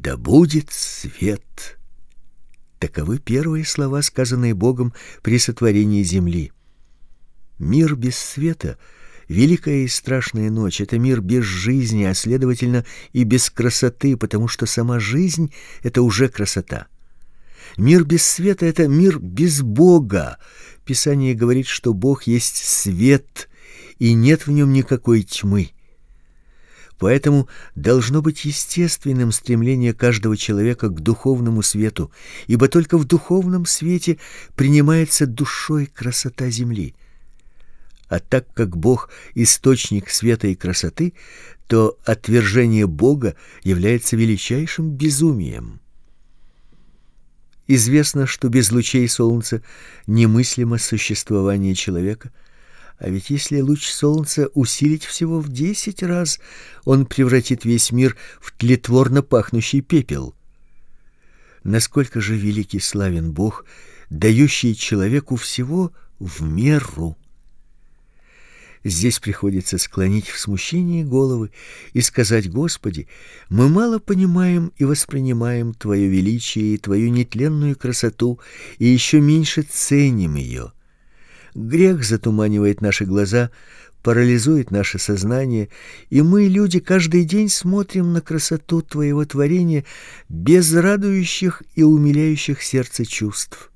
«Да будет свет». Таковы первые слова, сказанные Богом при сотворении земли. Мир без света — великая и страшная ночь. Это мир без жизни, а следовательно и без красоты, потому что сама жизнь — это уже красота. Мир без света — это мир без Бога. Писание говорит, что Бог есть свет, и нет в нем никакой тьмы. Поэтому должно быть естественным стремление каждого человека к духовному свету, ибо только в духовном свете принимается душой красота земли. А так как Бог — источник света и красоты, то отвержение Бога является величайшим безумием. Известно, что без лучей солнца немыслимо существование человека, а ведь если луч солнца усилить всего в 10 раз, он превратит весь мир в тлетворно пахнущий пепел. Насколько же велик и славен Бог, дающий человеку всего в меру. Здесь приходится склонить в смущении головы и сказать: Господи, мы мало понимаем и воспринимаем Твое величие и Твою нетленную красоту, и еще меньше ценим ее. Грех затуманивает наши глаза, парализует наше сознание, и мы, люди, каждый день смотрим на красоту Твоего творения без радующих и умиляющих сердце чувств.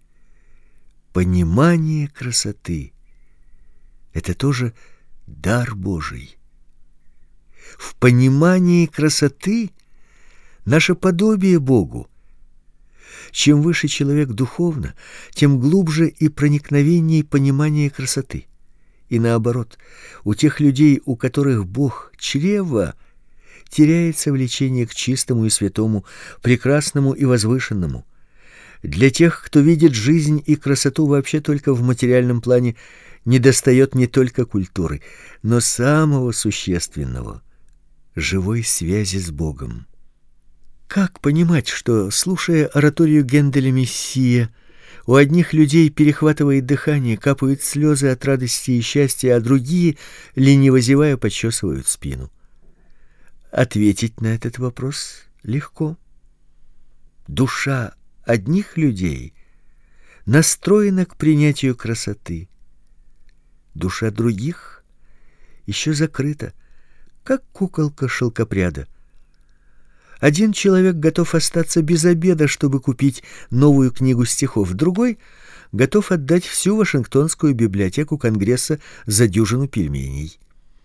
Понимание красоты — это тоже дар Божий. В понимании красоты наше подобие Богу. Чем выше человек духовно, тем глубже и проникновеннее понимание красоты. И наоборот, у тех людей, у которых Бог — чрево, теряется влечение к чистому и святому, прекрасному и возвышенному. Для тех, кто видит жизнь и красоту вообще только в материальном плане, недостает не только культуры, но самого существенного — живой связи с Богом. Как понимать, что, слушая ораторию Генделя «Мессия», у одних людей перехватывает дыхание, капают слезы от радости и счастья, а другие, лениво зевая, почесывают спину? Ответить на этот вопрос легко. Душа одних людей настроена к принятию красоты. Душа других еще закрыта, как куколка шелкопряда. Один человек готов остаться без обеда, чтобы купить новую книгу стихов, другой готов отдать всю Вашингтонскую библиотеку Конгресса за дюжину пельменей.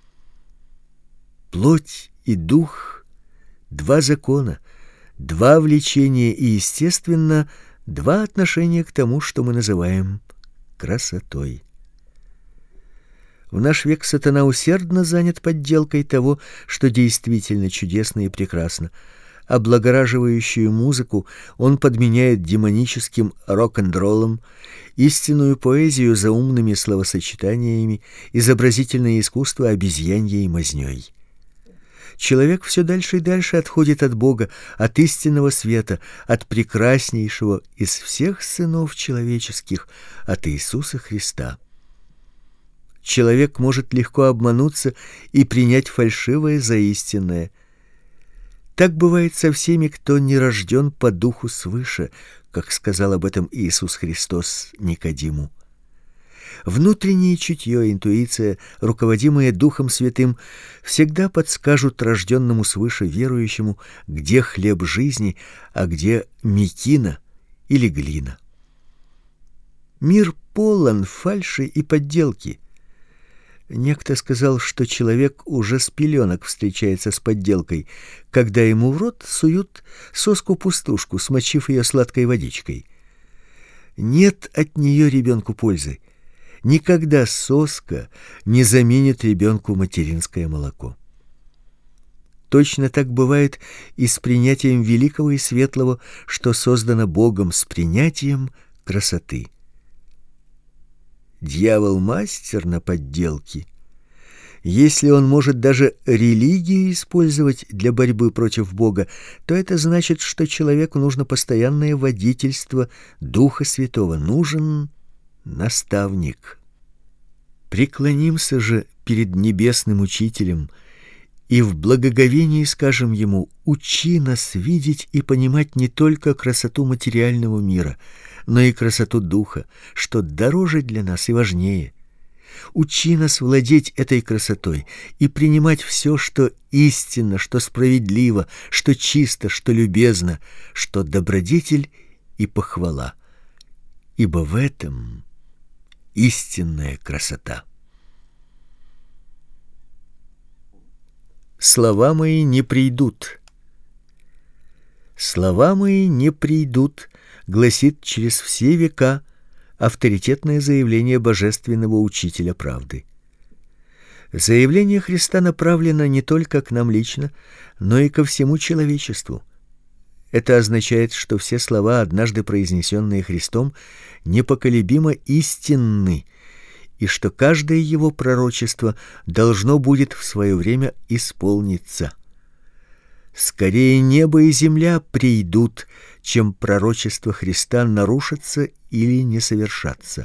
Плоть и дух — два закона, два влечения и, естественно, два отношения к тому, что мы называем красотой. В наш век сатана усердно занят подделкой того, что действительно чудесно и прекрасно. Облагораживающую музыку он подменяет демоническим рок-н-роллом, истинную поэзию заумными словосочетаниями, изобразительное искусство обезьяньей мазнёй. Человек все дальше и дальше отходит от Бога, от истинного света, от прекраснейшего из всех сынов человеческих, от Иисуса Христа. Человек может легко обмануться и принять фальшивое за истинное. Так бывает со всеми, кто не рожден по духу свыше, как сказал об этом Иисус Христос Никодиму. Внутреннее чутье, интуиция, руководимые Духом Святым, всегда подскажут рожденному свыше верующему, где хлеб жизни, а где мекина или глина. Мир полон фальши и подделки. Некто сказал, что человек уже с пеленок встречается с подделкой, когда ему в рот суют соску-пустушку, смочив ее сладкой водичкой. Нет от нее ребенку пользы. Никогда соска не заменит ребенку материнское молоко. Точно так бывает и с принятием великого и светлого, что создано Богом, с принятием красоты. Дьявол мастер на подделки. Если он может даже религию использовать для борьбы против Бога, то это значит, что человеку нужно постоянное водительство Духа Святого, нужен наставник. Преклонимся же перед небесным учителем и в благоговении скажем ему: учи нас видеть и понимать не только красоту материального мира, но и красоту духа, что дороже для нас и важнее. Учи нас владеть этой красотой и принимать все, что истинно, что справедливо, что чисто, что любезно, что добродетель и похвала. Ибо в этом истинная красота. Слова мои не придут. Слова мои не придут, гласит через все века авторитетное заявление божественного учителя правды. Заявление Христа направлено не только к нам лично, но и ко всему человечеству. Это означает, что все слова, однажды произнесенные Христом, непоколебимо истинны, и что каждое его пророчество должно будет в свое время исполниться. Скорее небо и земля придут, чем пророчество Христа нарушится или не совершатся.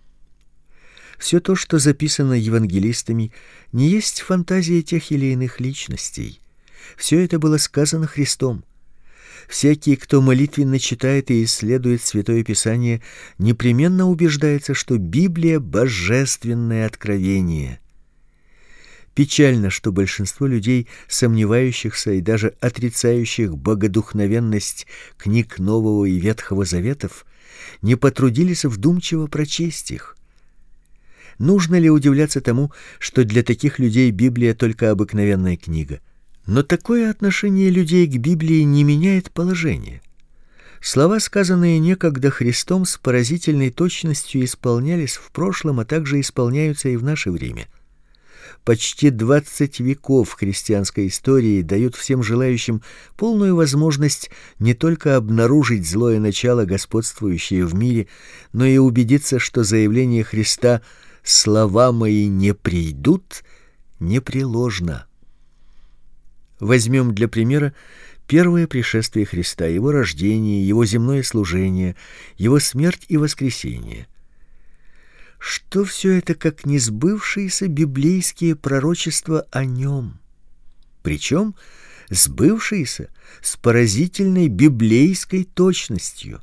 Все то, что записано евангелистами, не есть фантазия тех или иных личностей. Все это было сказано Христом. Всякий, кто молитвенно читает и исследует Святое Писание, непременно убеждается, что Библия — божественное откровение. Печально, что большинство людей, сомневающихся и даже отрицающих богодухновенность книг Нового и Ветхого Заветов, не потрудились вдумчиво прочесть их. Нужно ли удивляться тому, что для таких людей Библия только обыкновенная книга? Но такое отношение людей к Библии не меняет положение. Слова, сказанные некогда Христом, с поразительной точностью исполнялись в прошлом, а также исполняются и в наше время. Почти 20 веков христианской истории дают всем желающим полную возможность не только обнаружить злое начало, господствующее в мире, но и убедиться, что заявление Христа «слова мои не придут» непреложно. Возьмем для примера первое пришествие Христа, его рождение, его земное служение, его смерть и воскресение. Что все это, как несбывшиеся библейские пророчества о нем? Причем сбывшиеся с поразительной библейской точностью.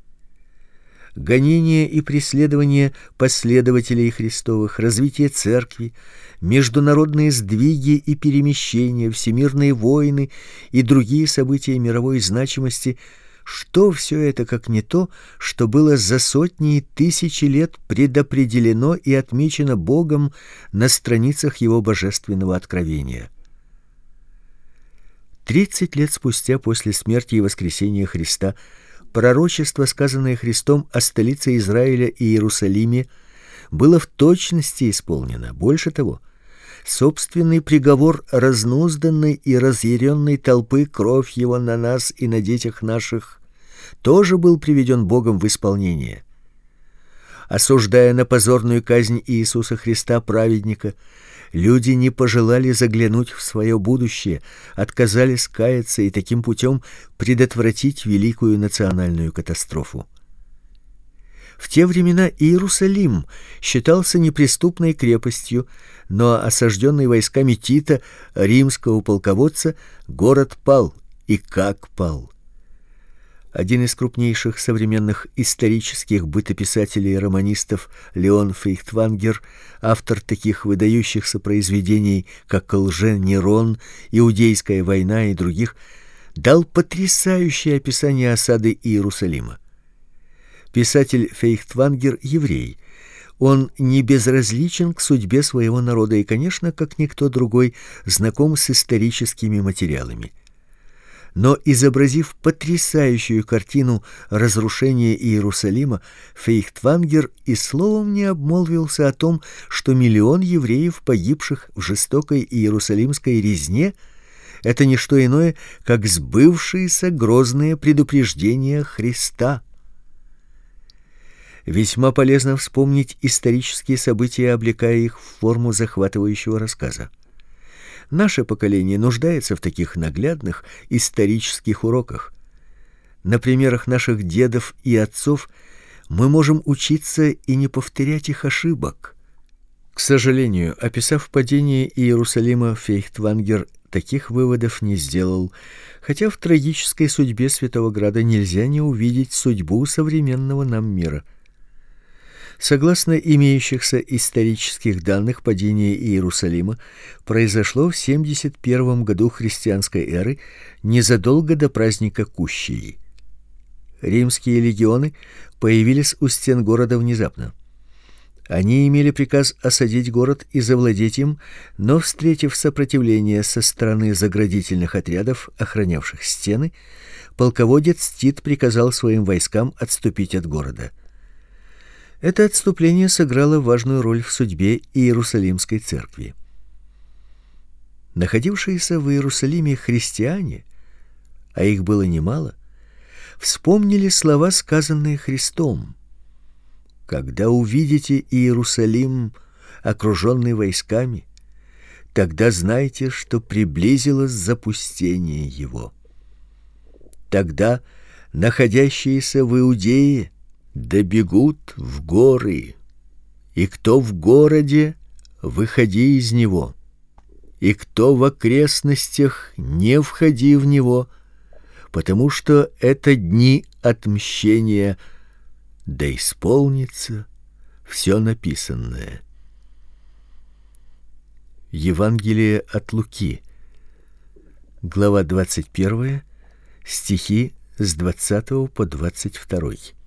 Гонения и преследования последователей Христовых, развитие церкви, международные сдвиги и перемещения, всемирные войны и другие события мировой значимости — что все это, как не то, что было за сотни и тысячи лет предопределено и отмечено Богом на страницах его божественного откровения? 30 лет спустя после смерти и воскресения Христа пророчество, сказанное Христом о столице Израиля и Иерусалиме, было в точности исполнено. Больше того, собственный приговор разнузданной и разъяренной толпы, кровь его на нас и на детях наших, тоже был приведен Богом в исполнение. Осуждая на позорную казнь Иисуса Христа, праведника, люди не пожелали заглянуть в свое будущее, отказались каяться и таким путем предотвратить великую национальную катастрофу. В те времена Иерусалим считался неприступной крепостью, но осажденный войсками Тита, римского полководца, город пал. И как пал! Один из крупнейших современных исторических бытописателей и романистов, Леон Фейхтвангер, автор таких выдающихся произведений, как «Лже-Нерон», «Иудейская война» и других, дал потрясающее описание осады Иерусалима. Писатель Фейхтвангер еврей. Он не безразличен к судьбе своего народа и, конечно, как никто другой, знаком с историческими материалами. Но, изобразив потрясающую картину разрушения Иерусалима, Фейхтвангер и словом не обмолвился о том, что 1 миллион евреев, погибших в жестокой иерусалимской резне, это не что иное, как сбывшиеся грозные предупреждения Христа. Весьма полезно вспомнить исторические события, облекая их в форму захватывающего рассказа. Наше поколение нуждается в таких наглядных исторических уроках. На примерах наших дедов и отцов мы можем учиться и не повторять их ошибок. К сожалению, описав падение Иерусалима, Фейхтвангер таких выводов не сделал, хотя в трагической судьбе Святого Града нельзя не увидеть судьбу современного нам мира. Согласно имеющихся исторических данных, падение Иерусалима произошло в 71 году христианской эры, незадолго до праздника Кущии. Римские легионы появились у стен города внезапно. Они имели приказ осадить город и завладеть им, но, встретив сопротивление со стороны заградительных отрядов, охранявших стены, полководец Тит приказал своим войскам отступить от города. Это отступление сыграло важную роль в судьбе Иерусалимской церкви. Находившиеся в Иерусалиме христиане, а их было немало, вспомнили слова, сказанные Христом: «Когда увидите Иерусалим, окруженный войсками, тогда знайте, что приблизилось запустение его. Тогда находящиеся в Иудее добегут в горы, и кто в городе, выходи из него, и кто в окрестностях, не входи в него, потому что это дни отмщения, да исполнится все написанное». Евангелие от Луки, глава 21, стихи с 20 по 22.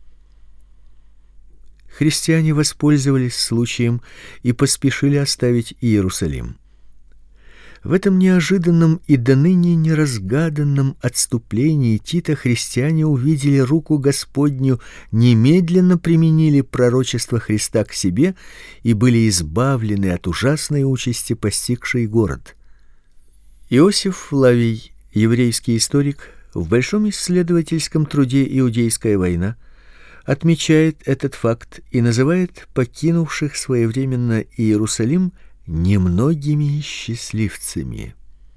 Христиане воспользовались случаем и поспешили оставить Иерусалим. В этом неожиданном и доныне неразгаданном отступлении Тита христиане увидели руку Господню, немедленно применили пророчество Христа к себе и были избавлены от ужасной участи, постигшей город. Иосиф Флавий, еврейский историк, в большом исследовательском труде «Иудейская война» отмечает этот факт и называет покинувших своевременно Иерусалим немногими счастливцами.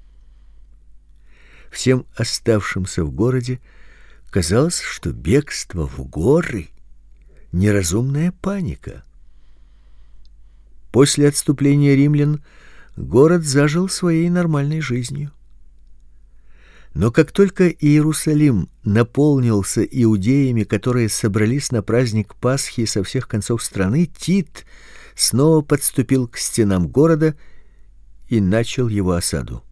Всем оставшимся в городе казалось, что бегство в горы — неразумная паника. После отступления римлян город зажил своей нормальной жизнью. Но как только Иерусалим наполнился иудеями, которые собрались на праздник Пасхи со всех концов страны, Тит снова подступил к стенам города и начал его осаду.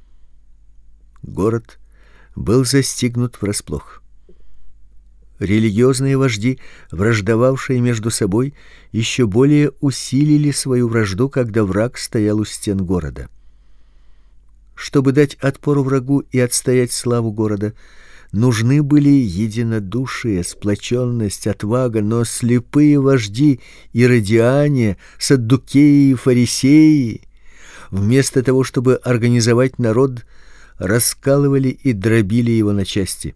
Город был застигнут врасплох. Религиозные вожди, враждовавшие между собой, еще более усилили свою вражду, когда враг стоял у стен города. Чтобы дать отпор врагу и отстоять славу города, нужны были единодушие, сплоченность, отвага, но слепые вожди иродиане, саддукеи и фарисеи, вместо того, чтобы организовать народ, раскалывали и дробили его на части.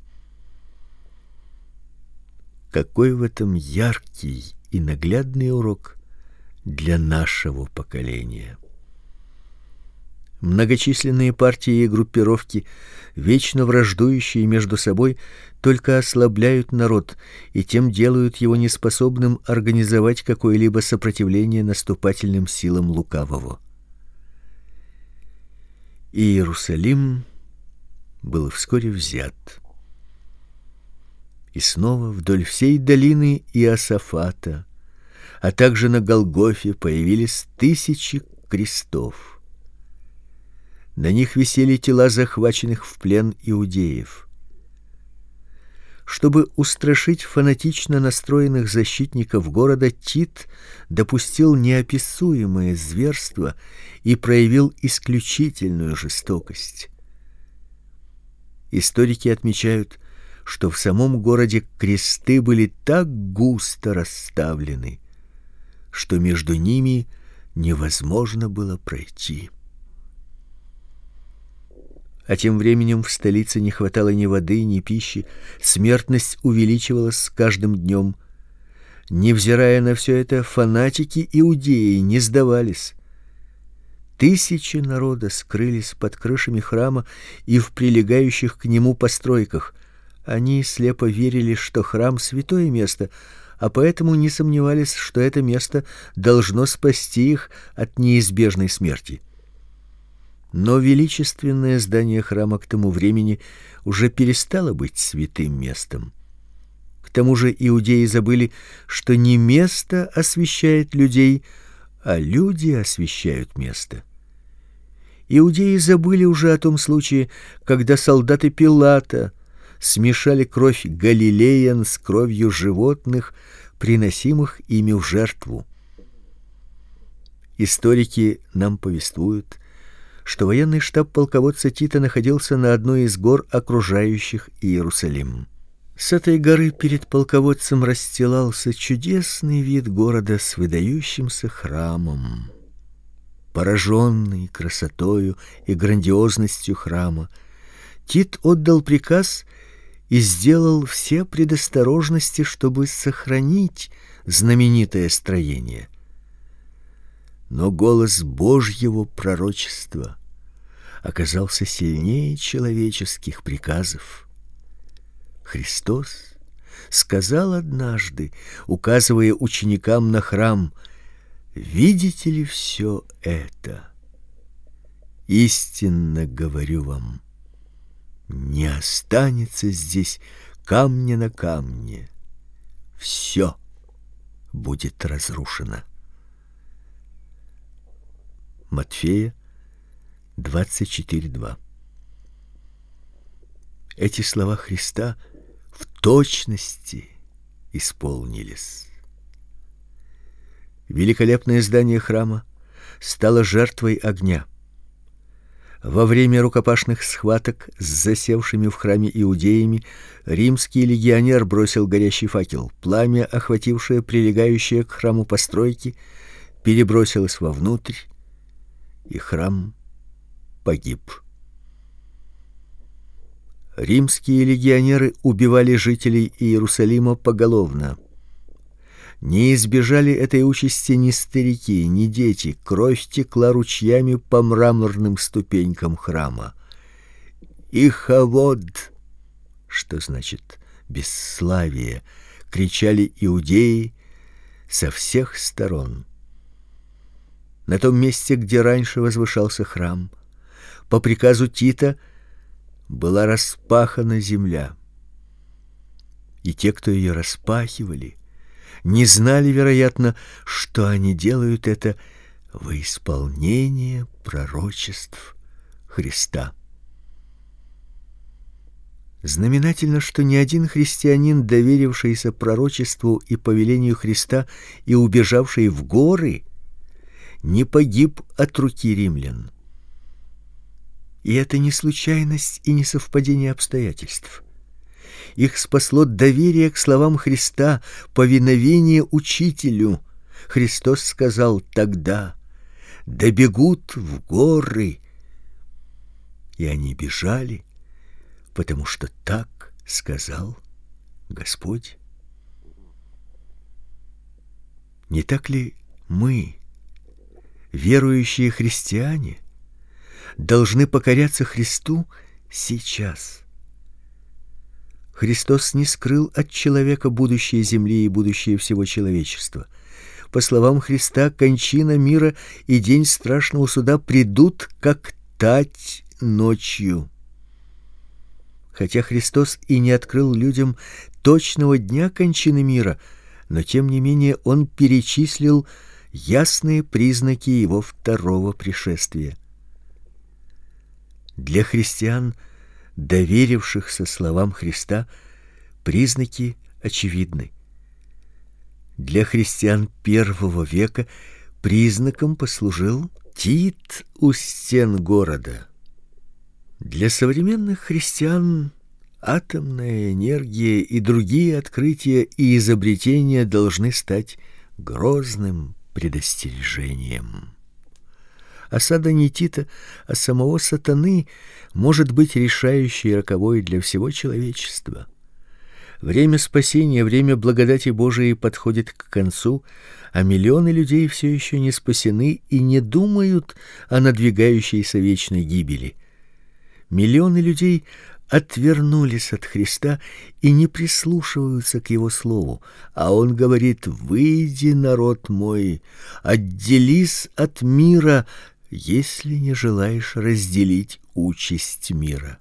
Какой в этом яркий и наглядный урок для нашего поколения! Многочисленные партии и группировки, вечно враждующие между собой, только ослабляют народ и тем делают его неспособным организовать какое-либо сопротивление наступательным силам лукавого. Иерусалим был вскоре взят. И снова вдоль всей долины Иосафата, а также на Голгофе появились тысячи крестов. На них висели тела захваченных в плен иудеев. Чтобы устрашить фанатично настроенных защитников города, Тит допустил неописуемое зверство и проявил исключительную жестокость. Историки отмечают, что в самом городе кресты были так густо расставлены, что между ними невозможно было пройти. А тем временем в столице не хватало ни воды, ни пищи, смертность увеличивалась с каждым днем. Невзирая на все это, фанатики иудеи не сдавались. Тысячи народа скрылись под крышами храма и в прилегающих к нему постройках. Они слепо верили, что храм — святое место, а поэтому не сомневались, что это место должно спасти их от неизбежной смерти. Но величественное здание храма к тому времени уже перестало быть святым местом. К тому же иудеи забыли, что не место освящает людей, а люди освящают место. Иудеи забыли уже о том случае, когда солдаты Пилата смешали кровь галилеян с кровью животных, приносимых ими в жертву. Историки нам повествуют, что военный штаб полководца Тита находился на одной из гор, окружающих Иерусалим. С этой горы перед полководцем расстилался чудесный вид города с выдающимся храмом. Пораженный красотою и грандиозностью храма, Тит отдал приказ и сделал все предосторожности, чтобы сохранить знаменитое строение. Но голос Божьего пророчества оказался сильнее человеческих приказов. Христос сказал однажды, указывая ученикам на храм: «Видите ли все это? Истинно говорю вам, не останется здесь камня на камне, все будет разрушено». Матфея 24:2. Эти слова Христа в точности исполнились. Великолепное здание храма стало жертвой огня. Во время рукопашных схваток с засевшими в храме иудеями римский легионер бросил горящий факел. Пламя, охватившее прилегающие к храму постройки, перебросилось вовнутрь, и храм погиб. Римские легионеры убивали жителей Иерусалима поголовно. Не избежали этой участи ни старики, ни дети. Кровь текла ручьями по мраморным ступенькам храма. «Ихавод», что значит бесславие, кричали иудеи со всех сторон. На том месте, где раньше возвышался храм, по приказу Тита была распахана земля. И те, кто ее распахивали, не знали, вероятно, что они делают это во исполнение пророчеств Христа. Знаменательно, что ни один христианин, доверившийся пророчеству и повелению Христа и убежавший в горы, не погиб от руки римлян. И это не случайность и не совпадение обстоятельств. Их спасло доверие к словам Христа, повиновение учителю. Христос сказал тогда: «Да бегут в горы». И они бежали, потому что так сказал Господь. Не так ли мы, верующие христиане, должны покоряться Христу сейчас? Христос не скрыл от человека будущее земли и будущее всего человечества. По словам Христа, кончина мира и день страшного суда придут, как тать ночью. Хотя Христос и не открыл людям точного дня кончины мира, но тем не менее Он перечислил ясные признаки Его второго пришествия. Для христиан, доверившихся словам Христа, признаки очевидны. Для христиан первого века признаком послужил Тит у стен города. Для современных христиан атомная энергия и другие открытия и изобретения должны стать грозным предостережением. Осада не Тита, а самого сатаны может быть решающей и роковой для всего человечества. Время спасения, время благодати Божией подходит к концу, а миллионы людей все еще не спасены и не думают о надвигающейся вечной гибели. Миллионы людей отвернулись от Христа и не прислушиваются к Его слову, а Он говорит: «Выйди, народ мой, отделись от мира, если не желаешь разделить участь мира.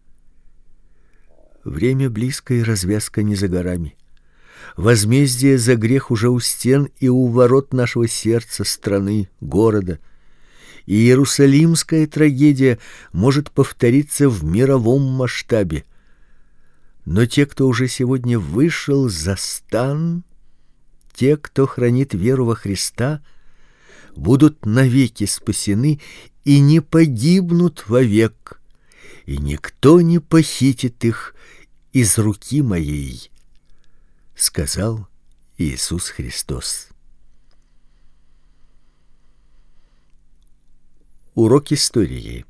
Время близко, и развязка не за горами. Возмездие за грех уже у стен и у ворот нашего сердца, страны, города. И иерусалимская трагедия может повториться в мировом масштабе. Но те, кто уже сегодня вышел за стан, те, кто хранит веру во Христа, будут навеки спасены и не погибнут вовек, и никто не похитит их из руки моей, сказал Иисус Христос. Урок истории.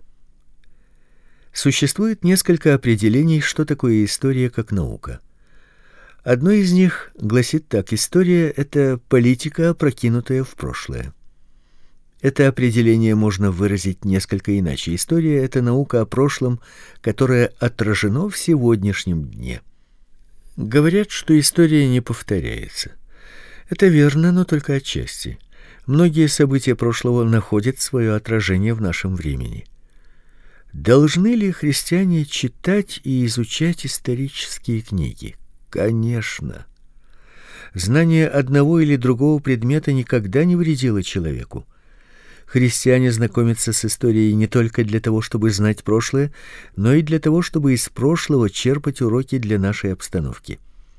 Существует несколько определений, что такое история как наука. Одно из них гласит так: история — это политика, опрокинутая в прошлое. Это определение можно выразить несколько иначе. История — это наука о прошлом, которая отражена в сегодняшнем дне. Говорят, что история не повторяется. Это верно, но только отчасти. Многие события прошлого находят свое отражение в нашем времени. Должны ли христиане читать и изучать исторические книги? Конечно. Знание одного или другого предмета никогда не вредило человеку. Христиане знакомятся с историей не только для того, чтобы знать прошлое, но и для того, чтобы из прошлого черпать уроки для нашей обстановки.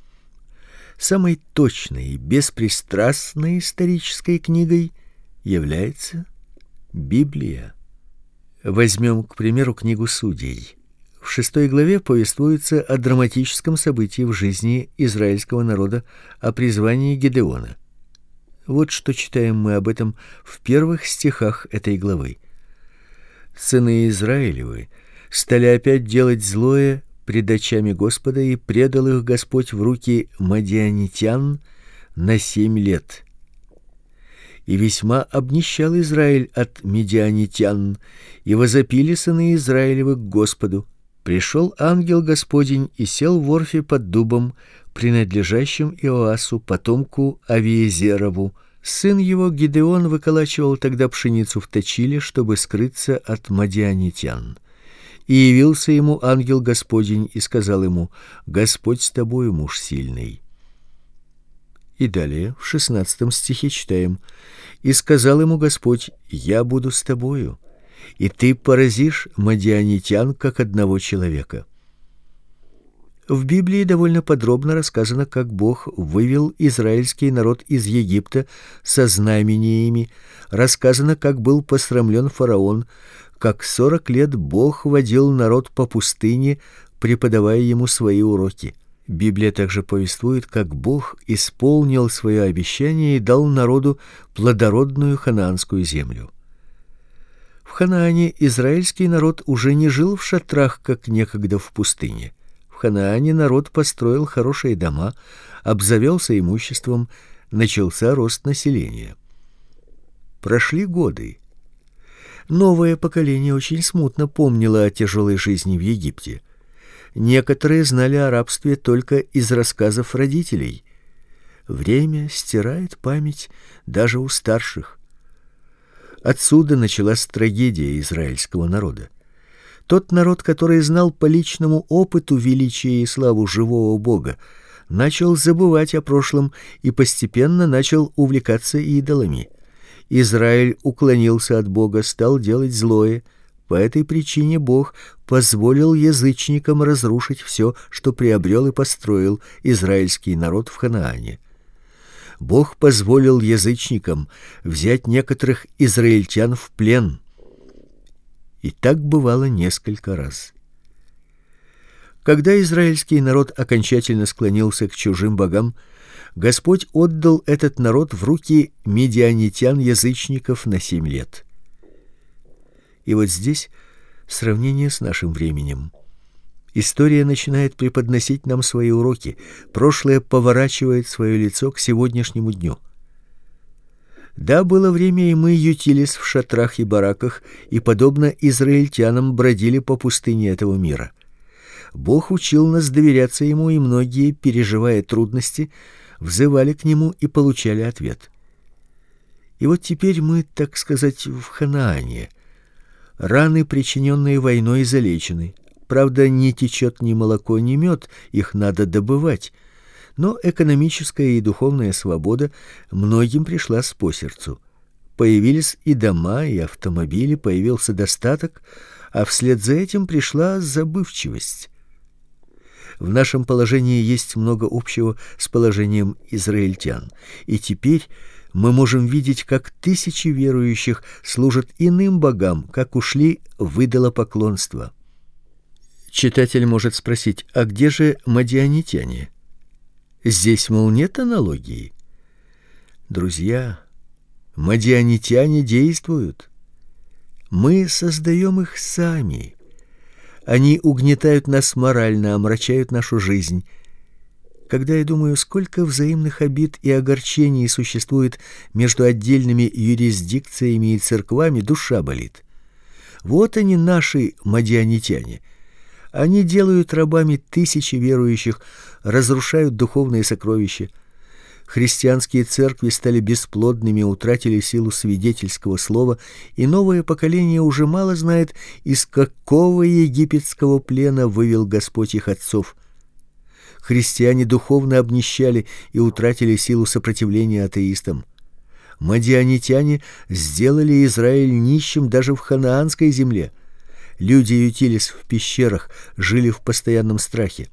Самой точной и беспристрастной исторической книгой является Библия. Возьмем, к примеру, книгу Судей. В 6 главе повествуется о драматическом событии в жизни израильского народа, о призвании Гедеона. Вот что читаем мы об этом в первых стихах этой главы. «Сыны Израилевы стали опять делать злое пред очами Господа, и предал их Господь в руки мадианитян на 7 лет. И весьма обнищал Израиль от мадианитян, и возопили сыны Израилевы к Господу. Пришел ангел Господень и сел в Орфе под дубом, принадлежащим Иоасу, потомку Авиезерову. Сын его Гедеон выколачивал тогда пшеницу в точиле, чтобы скрыться от мадианитян. И явился ему ангел Господень и сказал ему: Господь с тобою, муж сильный. И далее в 16 стихе читаем: и сказал ему Господь: я буду с тобою, и ты поразишь мадианитян как одного человека. В Библии довольно подробно рассказано, как Бог вывел израильский народ из Египта со знамениями, рассказано, как был посрамлен фараон, как 40 лет Бог водил народ по пустыне, преподавая ему свои уроки. Библия также повествует, как Бог исполнил свое обещание и дал народу плодородную ханаанскую землю. В Ханаане израильский народ уже не жил в шатрах, как некогда в пустыне. В Ханаане народ построил хорошие дома, обзавелся имуществом, начался рост населения. Прошли годы. Новое поколение очень смутно помнило о тяжелой жизни в Египте. Некоторые знали о рабстве только из рассказов родителей. Время стирает память даже у старших. Отсюда началась трагедия израильского народа. Тот народ, который знал по личному опыту величие и славу живого Бога, начал забывать о прошлом и постепенно начал увлекаться идолами. Израиль уклонился от Бога, стал делать злое. По этой причине Бог позволил язычникам разрушить все, что приобрел и построил израильский народ в Ханаане. Бог позволил язычникам взять некоторых израильтян в плен. И так бывало несколько раз. Когда израильский народ окончательно склонился к чужим богам, Господь отдал этот народ в руки мидианитян-язычников на 7 лет. И вот здесь сравнение с нашим временем. История начинает преподносить нам свои уроки, прошлое поворачивает свое лицо к сегодняшнему дню. Да, было время, и мы ютились в шатрах и бараках, и, подобно израильтянам, бродили по пустыне этого мира. Бог учил нас доверяться Ему, и многие, переживая трудности, взывали к Нему и получали ответ. И вот теперь мы, так сказать, в Ханаане. Раны, причиненные войной, залечены. Правда, не течет ни молоко, ни мед, их надо добывать. Но экономическая и духовная свобода многим пришлась по сердцу. Появились и дома, и автомобили, появился достаток, а вслед за этим пришла забывчивость. В нашем положении есть много общего с положением израильтян. И теперь мы можем видеть, как тысячи верующих служат иным богам, как ушли в идолопоклонство. Читатель может спросить: а где же мадианитяне? Здесь, мол, нет аналогии. Друзья, мадианитяне действуют. Мы создаем их сами. Они угнетают нас морально, омрачают нашу жизнь. Когда я думаю, сколько взаимных обид и огорчений существует между отдельными юрисдикциями и церквами, душа болит. Вот они, наши мадианитяне. Они делают рабами тысячи верующих, разрушают духовные сокровища. Христианские церкви стали бесплодными, утратили силу свидетельского слова, и новое поколение уже мало знает, из какого египетского плена вывел Господь их отцов. Христиане духовно обнищали и утратили силу сопротивления атеистам. Мадианитяне сделали Израиль нищим даже в ханаанской земле. Люди ютились в пещерах, жили в постоянном страхе.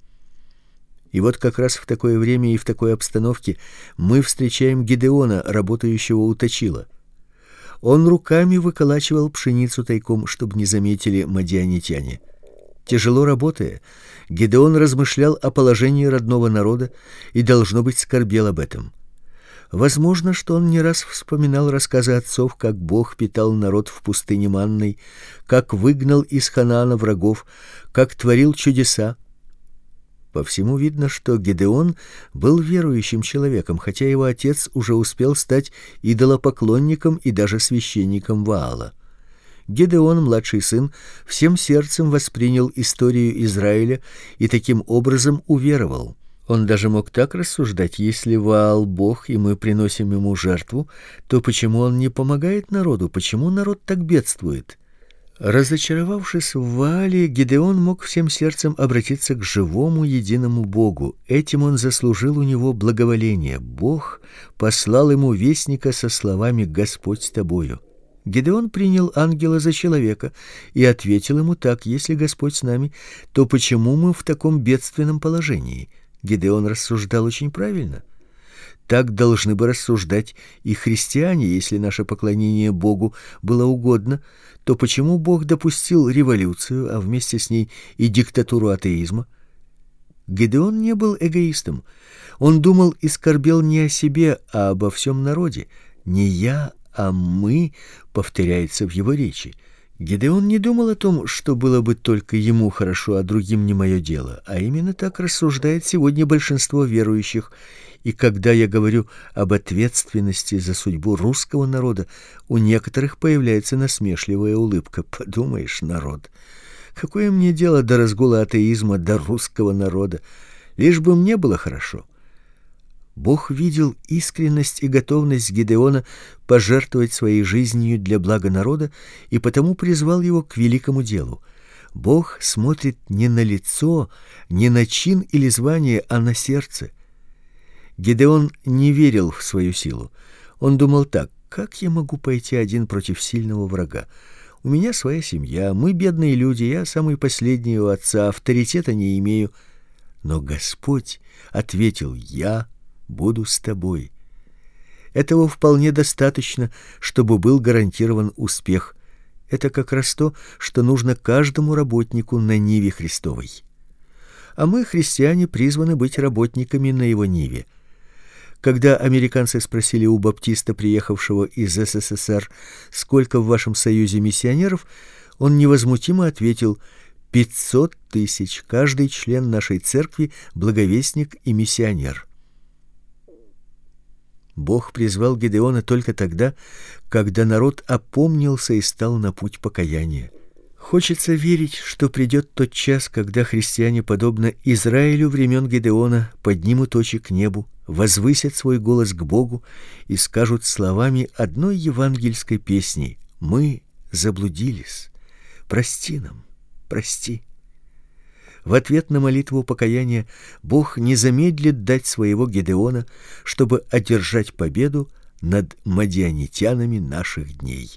И вот как раз в такое время и в такой обстановке мы встречаем Гедеона, работающего у точила. Он руками выколачивал пшеницу тайком, чтобы не заметили мадианитяне. Тяжело работая, Гедеон размышлял о положении родного народа и, должно быть, скорбел об этом. Возможно, что он не раз вспоминал рассказы отцов, как Бог питал народ в пустыне манной, как выгнал из Ханаана врагов, как творил чудеса. По всему видно, что Гедеон был верующим человеком, хотя его отец уже успел стать идолопоклонником и даже священником Ваала. Гедеон, младший сын, всем сердцем воспринял историю Израиля и таким образом уверовал. Он даже мог так рассуждать: если Ваал Бог, и мы приносим ему жертву, то почему он не помогает народу, почему народ так бедствует? Разочаровавшись в Ваале, Гедеон мог всем сердцем обратиться к живому единому Богу. Этим он заслужил у него благоволение. Бог послал ему вестника со словами: «Господь с тобою». Гедеон принял ангела за человека и ответил ему так: «Если Господь с нами, то почему мы в таком бедственном положении?» Гедеон рассуждал очень правильно. Так должны бы рассуждать и христиане. Если наше поклонение Богу было угодно, то почему Бог допустил революцию, а вместе с ней и диктатуру атеизма? Гедеон не был эгоистом. Он думал и скорбел не о себе, а обо всем народе. «Не я, а мы», повторяется в его речи. Гедеон не думал о том, что было бы только ему хорошо, а другим не мое дело, а именно так рассуждает сегодня большинство верующих. И когда я говорю об ответственности за судьбу русского народа, у некоторых появляется насмешливая улыбка. Подумаешь, народ, какое мне дело до разгула атеизма, до русского народа, лишь бы мне было хорошо. Бог видел искренность и готовность Гедеона пожертвовать своей жизнью для блага народа и потому призвал его к великому делу. Бог смотрит не на лицо, не на чин или звание, а на сердце. Гедеон не верил в свою силу. Он думал так: как я могу пойти один против сильного врага? У меня своя семья, мы бедные люди, я самый последний у отца, авторитета не имею. Но Господь ответил: «Я буду с тобой». Этого вполне достаточно, чтобы был гарантирован успех. Это как раз то, что нужно каждому работнику на ниве Христовой. А мы, христиане, призваны быть работниками на его ниве. Когда американцы спросили у баптиста, приехавшего из СССР, сколько в вашем союзе миссионеров, он невозмутимо ответил: 500 тысяч, каждый член нашей церкви благовестник и миссионер. Бог призвал Гедеона только тогда, когда народ опомнился и стал на путь покаяния. Хочется верить, что придет тот час, когда христиане, подобно Израилю времен Гедеона, поднимут очи к небу, возвысят свой голос к Богу и скажут словами одной евангельской песни: «Мы заблудились, прости нам, прости». В ответ на молитву покаяния Бог не замедлит дать своего Гедеона, чтобы одержать победу над мадианитянами наших дней.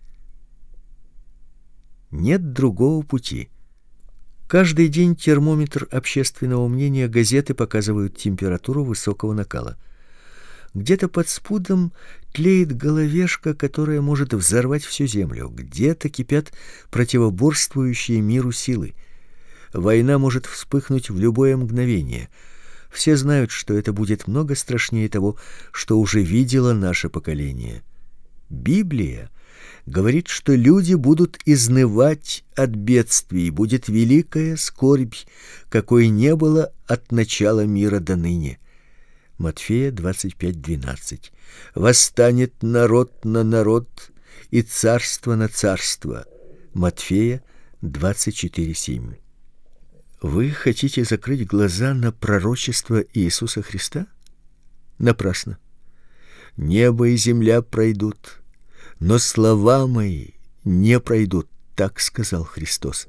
Нет другого пути. Каждый день термометр общественного мнения, газеты показывают температуру высокого накала. Где-то под спудом тлеет головешка, которая может взорвать всю землю. Где-то кипят противоборствующие миру силы. Война может вспыхнуть в любое мгновение. Все знают, что это будет много страшнее того, что уже видело наше поколение. Библия говорит, что люди будут изнывать от бедствий, будет великая скорбь, какой не было от начала мира до ныне. Матфея 25:12. Восстанет народ на народ и царство на царство. Матфея 24:7. Вы хотите закрыть глаза на пророчество Иисуса Христа? Напрасно. Небо и земля пройдут, но слова мои не пройдут, так сказал Христос.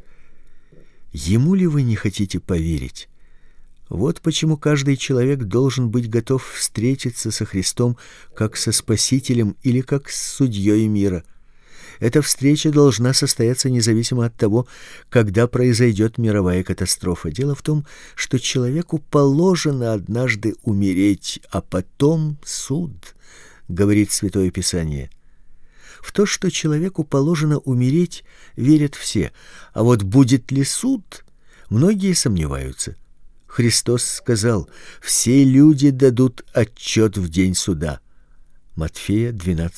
Ему ли вы не хотите поверить? Вот почему каждый человек должен быть готов встретиться со Христом как со Спасителем или как с судьей мира. Эта встреча должна состояться независимо от того, когда произойдет мировая катастрофа. Дело в том, что человеку положено однажды умереть, а потом суд, говорит Святое Писание. В то, что человеку положено умереть, верят все, а вот будет ли суд, многие сомневаются. Христос сказал: «Все люди дадут отчет в день суда». Матфея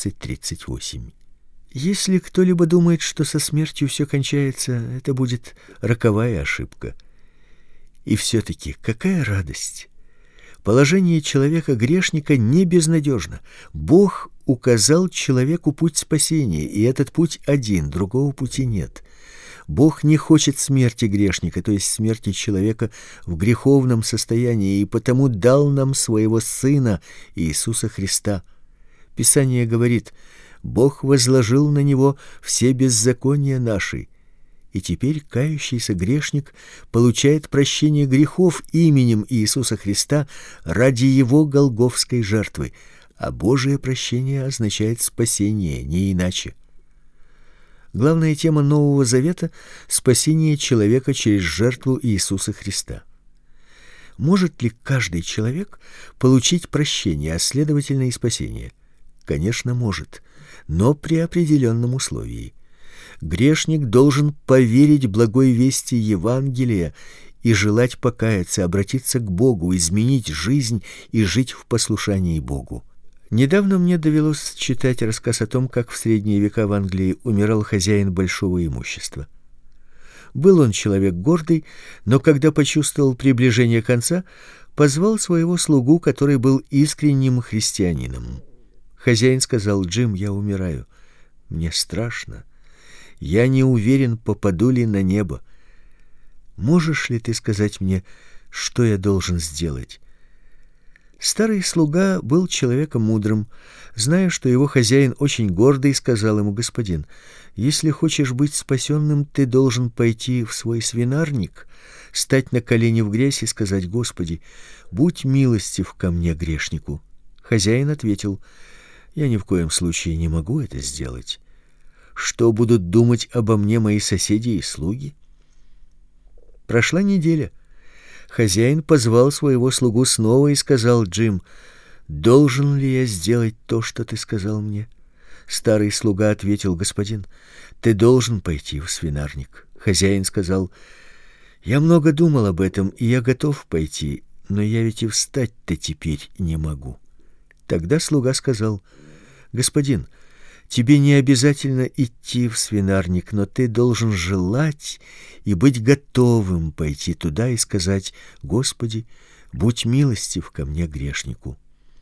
12:38. Если кто-либо думает, что со смертью все кончается, это будет роковая ошибка. И все-таки какая радость! Положение человека-грешника не безнадежно. Бог указал человеку путь спасения, и этот путь один, другого пути нет. Бог не хочет смерти грешника, то есть смерти человека в греховном состоянии, и потому дал нам своего Сына Иисуса Христа. Писание говорит: Бог возложил на него все беззакония наши. И теперь кающийся грешник получает прощение грехов именем Иисуса Христа ради его голгофской жертвы, а Божие прощение означает спасение, не иначе. Главная тема Нового Завета — спасение человека через жертву Иисуса Христа. Может ли каждый человек получить прощение, а следовательно и спасение? Конечно, может, но при определенном условии. Грешник должен поверить благой вести Евангелия и желать покаяться, обратиться к Богу, изменить жизнь и жить в послушании Богу. Недавно мне довелось читать рассказ о том, как в средние века в Англии умирал хозяин большого имущества. Был он человек гордый, но когда почувствовал приближение конца, позвал своего слугу, который был искренним христианином. Хозяин сказал: «Джим, я умираю. Мне страшно. Я не уверен, попаду ли на небо. Можешь ли ты сказать мне, что я должен сделать?» Старый слуга был человеком мудрым. Зная, что его хозяин очень гордый, сказал ему: «Господин, если хочешь быть спасенным, ты должен пойти в свой свинарник, стать на колени в грязь и сказать: Господи, будь милостив ко мне, грешнику». Хозяин ответил: «Я ни в коем случае не могу это сделать. Что будут думать обо мне мои соседи и слуги?» Прошла неделя. Хозяин позвал своего слугу снова и сказал: «Джим, должен ли я сделать то, что ты сказал мне?» Старый слуга ответил: «Господин, ты должен пойти в свинарник». Хозяин сказал: «Я много думал об этом, и я готов пойти, но я ведь и встать-то теперь не могу». Тогда слуга сказал: «Господин, тебе не обязательно идти в свинарник, но ты должен желать и быть готовым пойти туда и сказать: Господи, будь милостив ко мне, грешнику».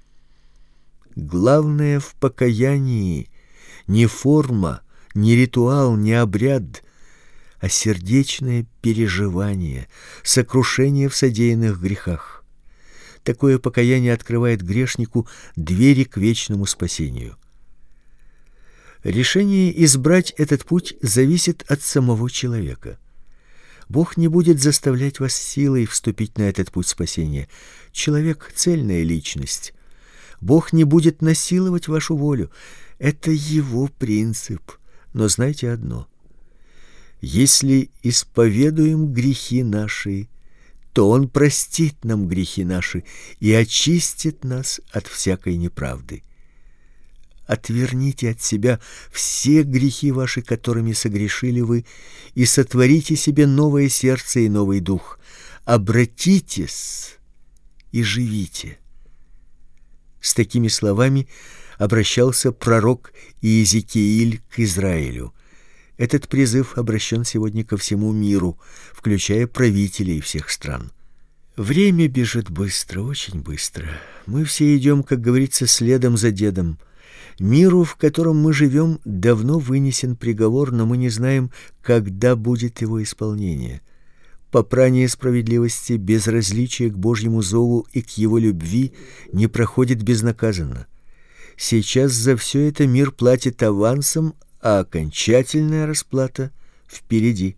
Главное в покаянии не форма, не ритуал, не обряд, а сердечное переживание, сокрушение в содеянных грехах. Такое покаяние открывает грешнику двери к вечному спасению. Решение избрать этот путь зависит от самого человека. Бог не будет заставлять вас силой вступить на этот путь спасения. Человек — цельная личность. Бог не будет насиловать вашу волю. Это его принцип. Но знайте одно: если исповедуем грехи наши, то Он простит нам грехи наши и очистит нас от всякой неправды. Отверните от себя все грехи ваши, которыми согрешили вы, и сотворите себе новое сердце и новый дух. Обратитесь и живите. С такими словами обращался пророк Иезекииль к Израилю. Этот призыв обращен сегодня ко всему миру, включая правителей всех стран. Время бежит быстро, очень быстро. Мы все идем, как говорится, следом за дедом. Миру, в котором мы живем, давно вынесен приговор, но мы не знаем, когда будет его исполнение. Попрание справедливости, безразличие к Божьему зову и к Его любви не проходит безнаказанно. Сейчас за все это мир платит авансом, а окончательная расплата впереди.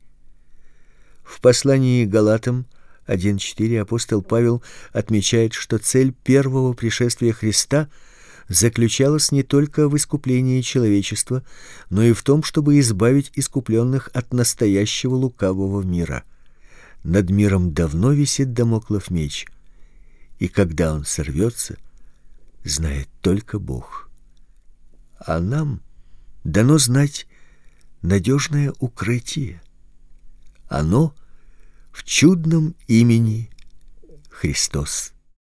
В послании к Галатам 1:4 апостол Павел отмечает, что цель первого пришествия Христа заключалась не только в искуплении человечества, но и в том, чтобы избавить искупленных от настоящего лукавого мира. Над миром давно висит дамоклов меч, и когда он сорвется, знает только Бог. А нам дано знать надежное укрытие. Оно в чудном имени Христос.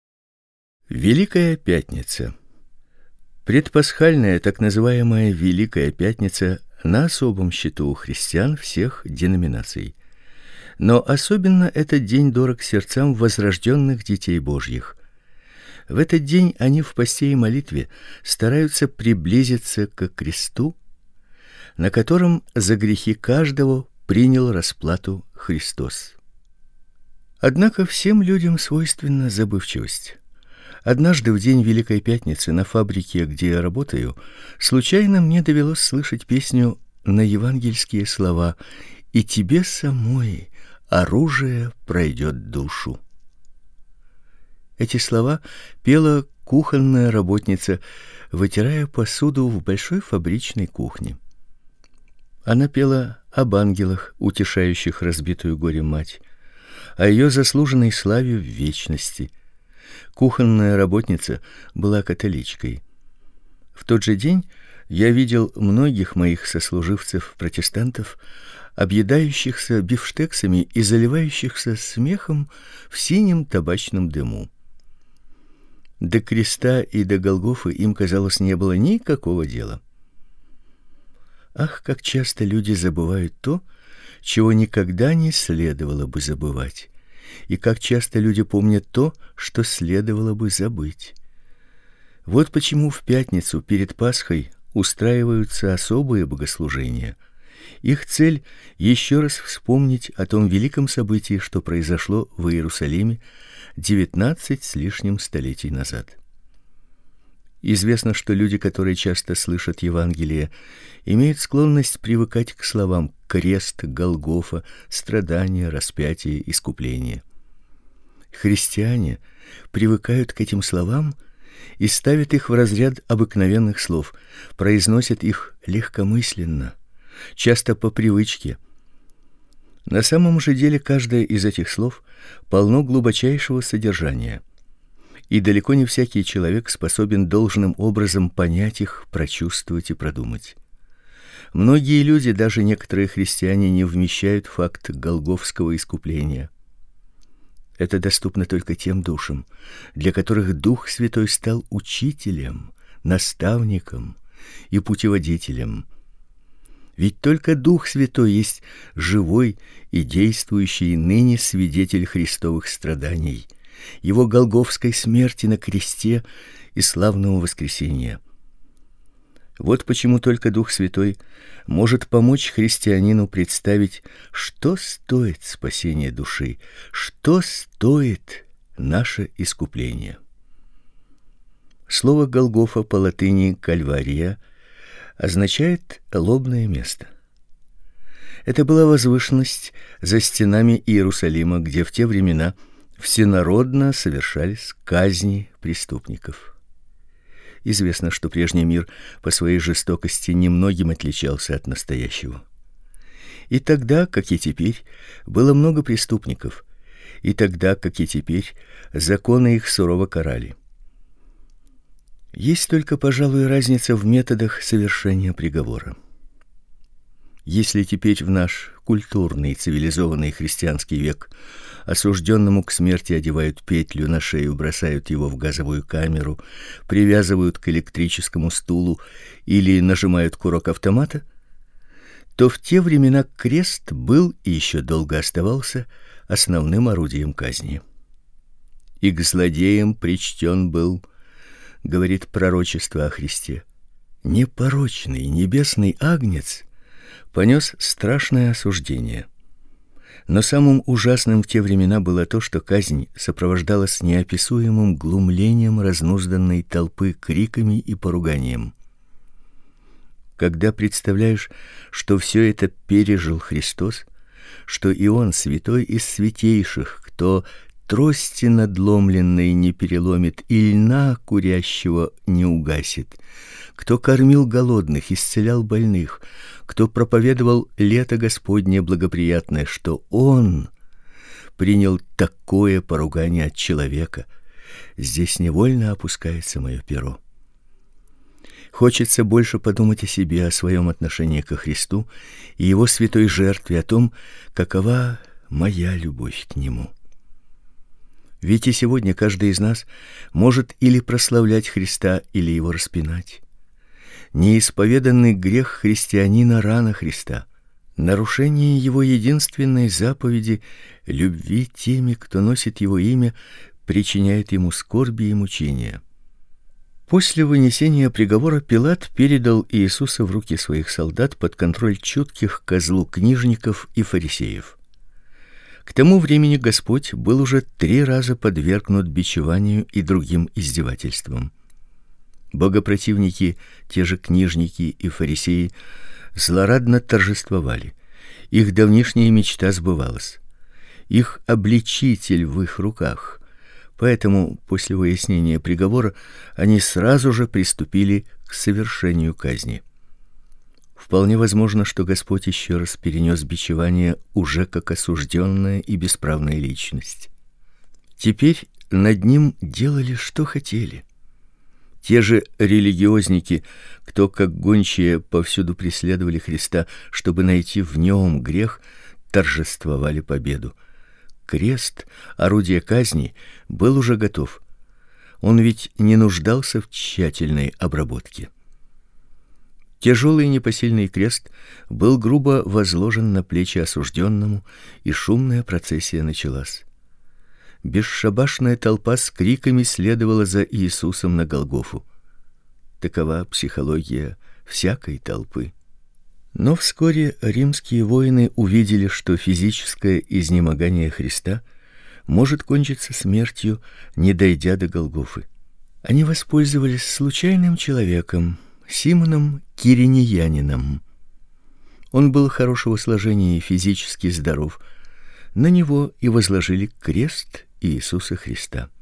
Великая Пятница. Предпасхальная, так называемая Великая Пятница, на особом счету у христиан всех деноминаций. Но особенно этот день дорог сердцам возрожденных детей Божьих. В этот день они в посте и молитве стараются приблизиться к кресту, на котором за грехи каждого принял расплату Христос. Однако всем людям свойственна забывчивость. Однажды в день Великой Пятницы на фабрике, где я работаю, случайно мне довелось слышать песню на евангельские слова: «И тебе самой оружие пройдет душу». Эти слова пела кухонная работница, вытирая посуду в большой фабричной кухне. Она пела об ангелах, утешающих разбитую горем мать, о ее заслуженной славе в вечности. Кухонная работница была католичкой. В тот же день я видел многих моих сослуживцев-протестантов, объедающихся бифштексами и заливающихся смехом в синем табачном дыму. До креста и до Голгофы им, казалось, не было никакого дела. Ах, как часто люди забывают то, чего никогда не следовало бы забывать, и как часто люди помнят то, что следовало бы забыть. Вот почему в пятницу перед Пасхой устраиваются особые богослужения. Их цель — еще раз вспомнить о том великом событии, что произошло в Иерусалиме 19 с лишним столетий назад. Известно, что люди, которые часто слышат Евангелие, имеют склонность привыкать к словам крест, Голгофа, страдания, распятие, искупление. Христиане привыкают к этим словам и ставят их в разряд обыкновенных слов, произносят их легкомысленно, часто по привычке. На самом же деле каждое из этих слов полно глубочайшего содержания, и далеко не всякий человек способен должным образом понять их, прочувствовать и продумать. Многие люди, даже некоторые христиане, не вмещают факт голгофского искупления. Это доступно только тем душам, для которых Дух Святой стал учителем, наставником и путеводителем. Ведь только Дух Святой есть живой и действующий ныне свидетель христовых страданий, его голгофской смерти на кресте и славного воскресения. Вот почему только Дух Святой может помочь христианину представить, что стоит спасение души, что стоит наше искупление. Слово Голгофа по латыни Кальвария означает лобное место. Это была возвышенность за стенами Иерусалима, где в те времена всенародно совершались казни преступников. Известно, что прежний мир по своей жестокости немногим отличался от настоящего. И тогда, как и теперь, было много преступников, и тогда, как и теперь, законы их сурово карали. Есть только, пожалуй, разница в методах совершения приговора. Если теперь в наш культурный, цивилизованный христианский век осужденному к смерти одевают петлю на шею, бросают его в газовую камеру, привязывают к электрическому стулу или нажимают курок автомата, то в те времена крест был и еще долго оставался основным орудием казни. «И к злодеям причтен был», — говорит пророчество о Христе, непорочный небесный агнец понес страшное осуждение. Но самым ужасным в те времена было то, что казнь сопровождалась неописуемым глумлением разнузданной толпы, криками и поруганием. Когда представляешь, что все это пережил Христос, что и Он святой из святейших, кто трости надломленной не переломит и льна курящего не угасит, кто кормил голодных, исцелял больных, кто проповедовал лето Господне благоприятное, что Он принял такое поругание от человека, здесь невольно опускается мое перо. Хочется больше подумать о себе, о своем отношении ко Христу и Его святой жертве, о том, какова моя любовь к Нему. Ведь и сегодня каждый из нас может или прославлять Христа, или Его распинать. Неисповеданный грех христианина — рана Христа. Нарушение Его единственной заповеди любви теми, кто носит Его имя, причиняет Ему скорби и мучения. После вынесения приговора Пилат передал Иисуса в руки своих солдат под контроль чутких ко злу книжников и фарисеев. К тому времени Господь был уже 3 раза подвергнут бичеванию и другим издевательствам. Богопротивники, те же книжники и фарисеи, злорадно торжествовали. Их давнишняя мечта сбывалась. Их обличитель в их руках. Поэтому после выяснения приговора они сразу же приступили к совершению казни. Вполне возможно, что Господь еще раз перенес бичевание уже как осужденная и бесправная личность. Теперь над ним делали, что хотели. Те же религиозники, кто как гончие повсюду преследовали Христа, чтобы найти в нем грех, торжествовали победу. Крест, орудие казни, был уже готов. Он ведь не нуждался в тщательной обработке. Тяжелый непосильный крест был грубо возложен на плечи осужденному, и шумная процессия началась. Бесшабашная толпа с криками следовала за Иисусом на Голгофу. Такова психология всякой толпы. Но вскоре римские воины увидели, что физическое изнемогание Христа может кончиться смертью, не дойдя до Голгофы. Они воспользовались случайным человеком, Симоном Киринеянином. Он был хорошего сложения и физически здоров. На него и возложили крест Иисуса Христа.